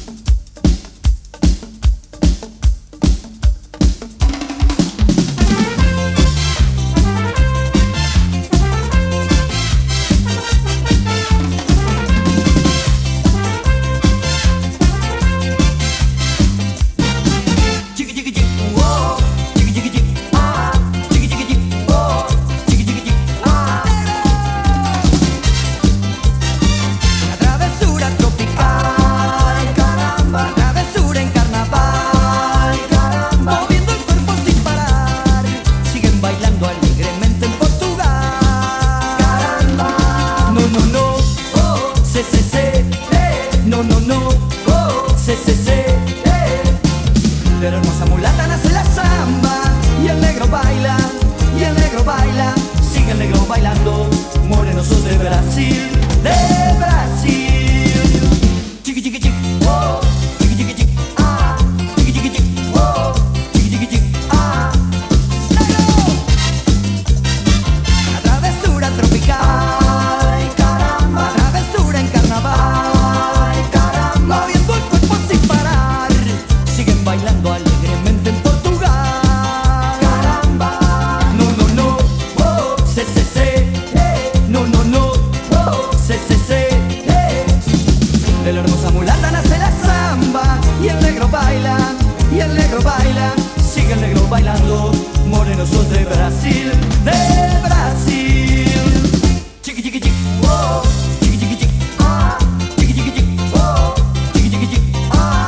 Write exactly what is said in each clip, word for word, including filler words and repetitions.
De la hermosa mulata nace la samba y el negro baila, y el negro baila, sigue el negro bailando, morenos sos de Brasil, de Brasil. Chiqui chiqui chiqui, oh, chiqui chiqui chiqui, ah, chiqui chiqui chiqui, oh, chiqui chiqui chiqui, ah. La travesura tropical, ay caramba, travesura en carnaval, ay caramba, moviendo el cuerpo sin parar, siguen bailando alegremente en Portugal. Caramba, no, no, no, oh, se, se, se, eh, no, no, no, oh, se, se, se, eh. De la hermosa mulata nace la samba y el negro baila, y el negro baila, sigue el negro bailando, morenos sos de Brasil, de Brasil. Chiqui chiqui chiqui, oh, chiqui chiqui chiqui, ah, chiqui chiqui chiqui, oh, chiqui chiqui chiqui, ah.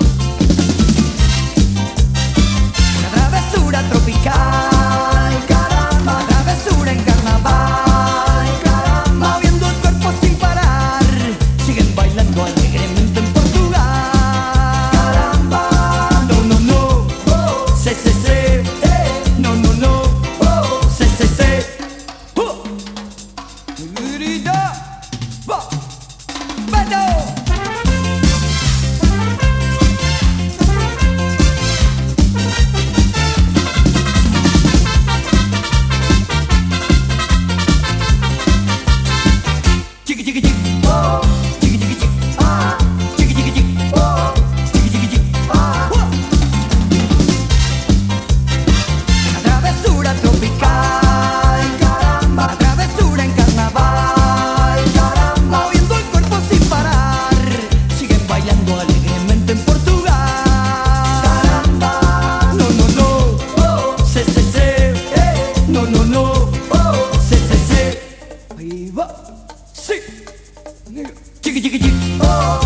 La travesura tropical, caramba, travesura en carnaval, caramba, moviendo el cuerpo sin parar, siguen bailando alegremente en Portugal. Caramba, no, no, no, oh, se, se, se, eh, no, no, no, oh, se, se, se, oh. Grita, va, Beto. Chiqui chiqui chiqui, oh, chiqui chiqui chiqui, ah, chiqui chiqui chiqui, oh, chiqui chiqui chiqui, ah. La travesura tropical, caramba, la travesura en carnaval, caramba, moviendo el cuerpo sin parar, siguen bailando alegremente en Portugal. Caramba, no, no, no, oh, se, se, se, eh, no, no, no, oh, se, se, se. Ahí va. Sí, chiqui chiqui chiqui, oh.